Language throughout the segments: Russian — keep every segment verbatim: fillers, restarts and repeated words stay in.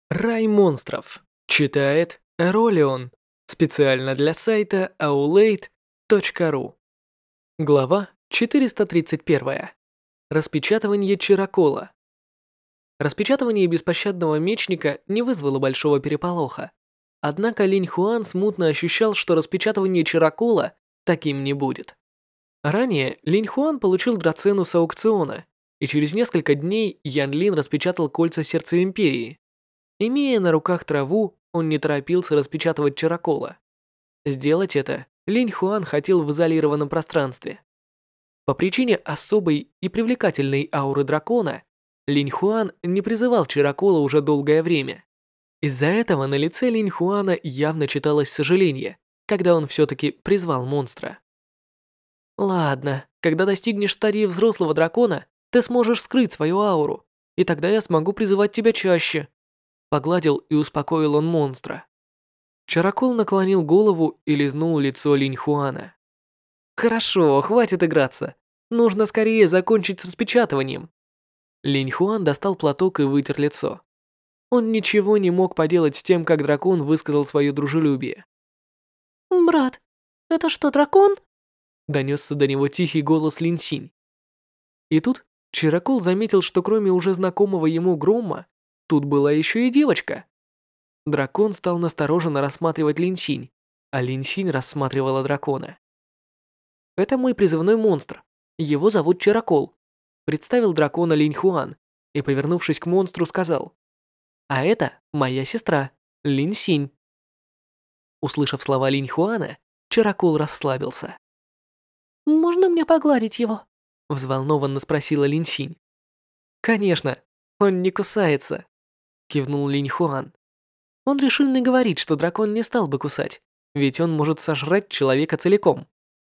Рай монстров. Читает Ролион. Специально для сайта аулейт точка ру. Глава четыреста тридцать один. Распечатывание чирокола. Распечатывание беспощадного мечника не вызвало большого переполоха. Однако Линь Хуан смутно ощущал, что распечатывание чирокола таким не будет. Ранее Линь Хуан получил драцену с аукциона, и через несколько дней Ян Лин распечатал кольца Сердца Империи. Имея на руках траву, он не торопился распечатывать чирокола. Сделать это Линь Хуан хотел в изолированном пространстве. По причине особой и привлекательной ауры дракона, Линь Хуан не призывал чирокола уже долгое время. Из-за этого на лице Линь Хуана явно читалось сожаление, когда он все-таки призвал монстра. «Ладно, когда достигнешь стадии взрослого дракона, ты сможешь скрыть свою ауру, и тогда я смогу призывать тебя чаще». Погладил и успокоил он монстра. Чарокол наклонил голову и лизнул лицо Линь Хуана. «Хорошо, хватит играться. Нужно скорее закончить с распечатыванием». Линь Хуан достал платок и вытер лицо. Он ничего не мог поделать с тем, как дракон высказал свое дружелюбие. «Брат, это что, дракон?» Донесся до него тихий голос Линь Синь. И тут Чарокол заметил, что кроме уже знакомого ему Грома, тут была еще и девочка. Дракон стал настороженно рассматривать Линь Синь, а Линь Синь рассматривала дракона. «Это мой призывной монстр. Его зовут Чарокол», представил дракона Линь Хуан и, повернувшись к монстру, сказал: «А это моя сестра, Линь Синь». Услышав слова Линь Хуана, Чарокол расслабился. «Можно мне погладить его?» Взволнованно спросила Линь Синь. «Конечно, он не кусается», кивнул Линь Хуан. Он решил не говорить, что дракон не стал бы кусать, ведь он может сожрать человека целиком.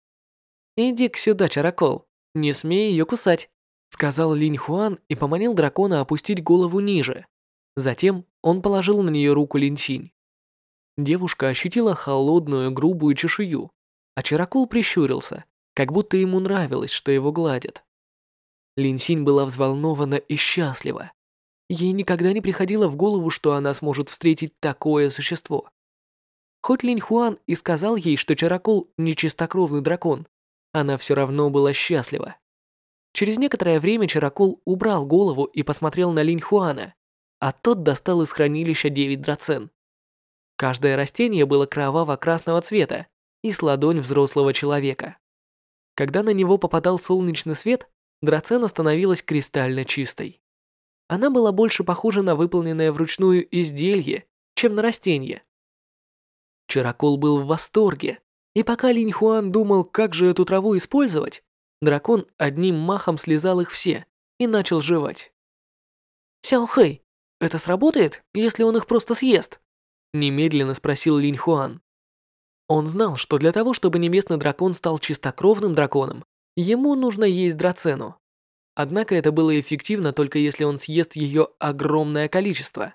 «Иди-ка сюда, Чарокол, не смей ее кусать», сказал Линь Хуан и поманил дракона опустить голову ниже. Затем он положил на нее руку Линь Синь. Девушка ощутила холодную, грубую чешую, а Чарокол прищурился, как будто ему нравилось, что его гладят. Линь Синь была взволнована и счастлива. Ей никогда не приходило в голову, что она сможет встретить такое существо. Хоть Линь Хуан и сказал ей, что Чарокол не чистокровный дракон, она все равно была счастлива. Через некоторое время Чарокол убрал голову и посмотрел на Линь Хуана, а тот достал из хранилища девять драцен. Каждое растение было кроваво-красного цвета и с ладонь взрослого человека. Когда на него попадал солнечный свет, драцена становилась кристально чистой. Она была больше похожа на выполненное вручную изделие, чем на растение. Чарокол был в восторге, и пока Линь Хуан думал, как же эту траву использовать, дракон одним махом слезал их все и начал жевать. «Сяо Хэй, это сработает, если он их просто съест?» Немедленно спросил Линь Хуан. Он знал, что для того, чтобы небесный дракон стал чистокровным драконом, ему нужно есть драцену. Однако это было эффективно только если он съест ее огромное количество.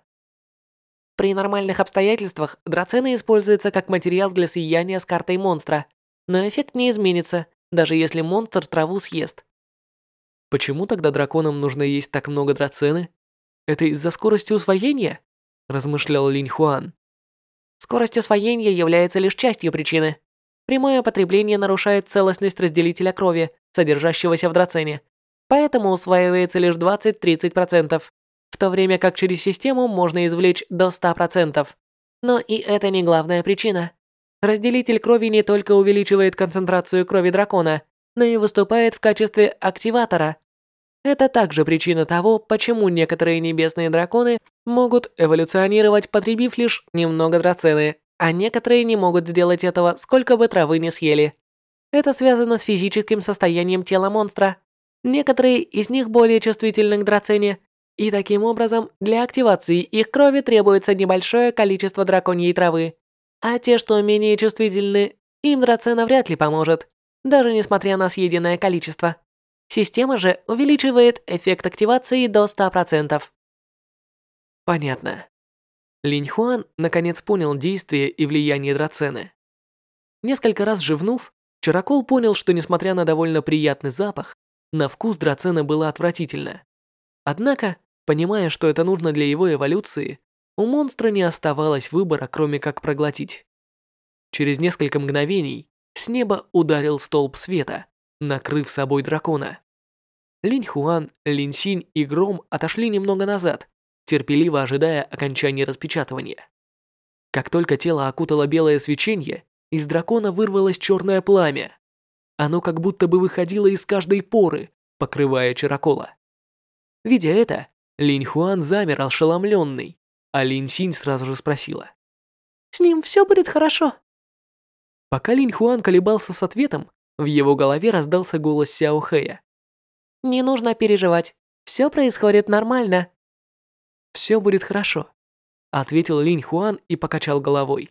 При нормальных обстоятельствах драцена используется как материал для слияния с картой монстра, но эффект не изменится, даже если монстр траву съест. Почему тогда драконам нужно есть так много драцены? Это из-за скорости усвоения? Размышлял Линь Хуан. Скорость усвоения является лишь частью причины. Прямое потребление нарушает целостность разделителя крови, содержащегося в драцене. Поэтому усваивается лишь двадцать-тридцать процентов, в то время как через систему можно извлечь до ста процентов. Но и это не главная причина. Разделитель крови не только увеличивает концентрацию крови дракона, но и выступает в качестве активатора. Это также причина того, почему некоторые небесные драконы могут эволюционировать, потребив лишь немного драцены, а некоторые не могут сделать этого, сколько бы травы ни съели. Это связано с физическим состоянием тела монстра. Некоторые из них более чувствительны к драцене, и таким образом для активации их крови требуется небольшое количество драконьей травы. А те, что менее чувствительны, им драцена вряд ли поможет, даже несмотря на съеденное количество. Система же увеличивает эффект активации до ста процентов. Понятно. Линь Хуан наконец понял действие и влияние драцены. Несколько раз жевнув, Чарокол понял, что несмотря на довольно приятный запах, на вкус драцена была отвратительна. Однако, понимая, что это нужно для его эволюции, У монстра не оставалось выбора, кроме как проглотить. Через несколько мгновений с неба ударил столб света, накрыв собой дракона. Линь Хуан, Лин Синь и Гром отошли немного назад, терпеливо ожидая окончания распечатывания. Как только тело окутало белое свечение, из дракона вырвалось черное пламя. Оно как будто бы выходило из каждой поры, покрывая Чаракола. Видя это, Линь Хуан замер ошеломленный, а Лин Синь сразу же спросила: «С ним все будет хорошо?» Пока Линь Хуан колебался с ответом, в его голове раздался голос Сяо Хэя. «Не нужно переживать. Все происходит нормально». «Все будет хорошо», — ответил Линь Хуан и покачал головой.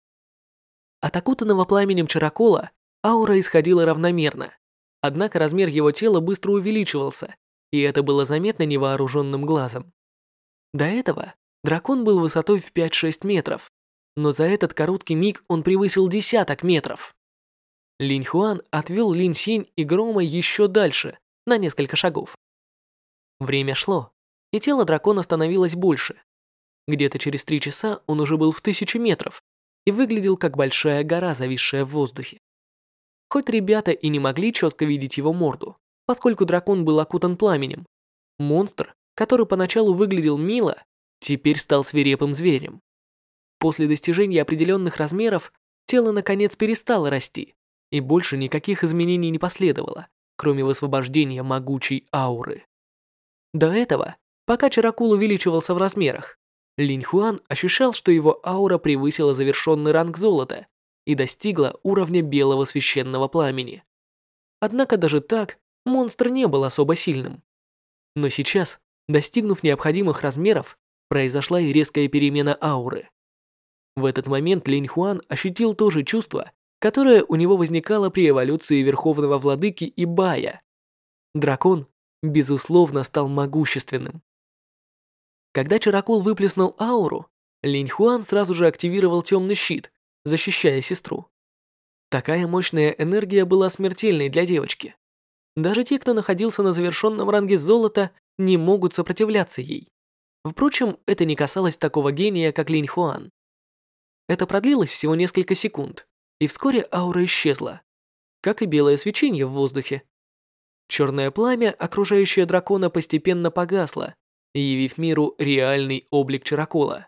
От окутанного пламенем Чаракола аура исходила равномерно, однако размер его тела быстро увеличивался, и это было заметно невооруженным глазом. До этого дракон был высотой в пять-шесть метров, но за этот короткий миг он превысил десяток метров. Линь Хуан отвел Лин Синь и Грома еще дальше, на несколько шагов. Время шло, и тело дракона становилось больше. Где-то через три часа он уже был в тысячу метров и выглядел как большая гора, зависшая в воздухе. Хоть ребята и не могли четко видеть его морду, поскольку дракон был окутан пламенем, монстр, который поначалу выглядел мило, теперь стал свирепым зверем. После достижения определенных размеров тело наконец перестало расти, и больше никаких изменений не последовало, кроме высвобождения могучей ауры. До этого, пока Чаракул увеличивался в размерах, Линь Хуан ощущал, что его аура превысила завершенный ранг золота и достигла уровня белого священного пламени. Однако даже так монстр не был особо сильным. Но сейчас, достигнув необходимых размеров, произошла и резкая перемена ауры. В этот момент Линь Хуан ощутил то же чувство, которое у него возникало при эволюции Верховного Владыки и Бая. Дракон, безусловно, стал могущественным. Когда Чаракул выплеснул ауру, Линь Хуан сразу же активировал темный щит, защищая сестру. Такая мощная энергия была смертельной для девочки. Даже те, кто находился на завершенном ранге золота, не могут сопротивляться ей. Впрочем, это не касалось такого гения, как Линь Хуан. Это продлилось всего несколько секунд, и вскоре аура исчезла, как и белое свечение в воздухе. Черное пламя, окружающее дракона, постепенно погасло, явив миру реальный облик Чаракола.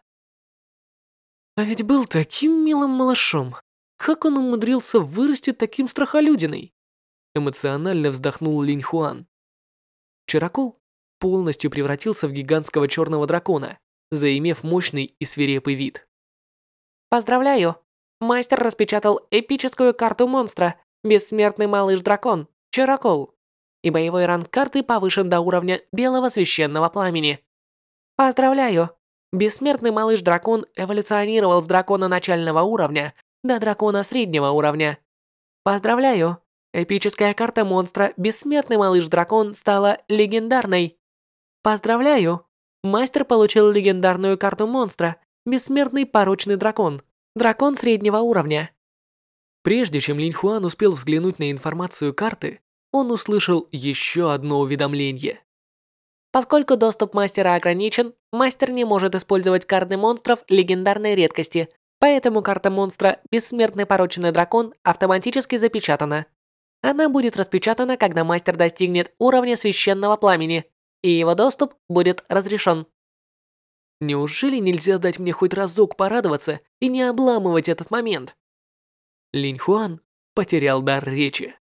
А ведь был таким милым малышом. Как он умудрился вырасти таким страхолюдиной? Эмоционально вздохнул Линь Хуан. Чаракол полностью превратился в гигантского черного дракона, заимев мощный и свирепый вид. «Поздравляю! Мастер распечатал эпическую карту монстра, бессмертный малыш-дракон, Чаракол. И боевой ранг карты повышен до уровня белого священного пламени. Поздравляю! Бессмертный малыш-дракон эволюционировал с дракона начального уровня до дракона среднего уровня. Поздравляю! Эпическая карта монстра «Бессмертный малыш-дракон» стала легендарной. Поздравляю! Мастер получил легендарную карту монстра «Бессмертный порочный дракон», дракон среднего уровня. Прежде чем Линь Хуан успел взглянуть на информацию карты, он услышал еще одно уведомление. Поскольку доступ мастера ограничен, мастер не может использовать карты монстров легендарной редкости, поэтому карта монстра «Бессмертный порочный дракон» автоматически запечатана. Она будет распечатана, когда мастер достигнет уровня священного пламени, и его доступ будет разрешен. Неужели нельзя дать мне хоть разок порадоваться и не обламывать этот момент? Линь Хуан потерял дар речи.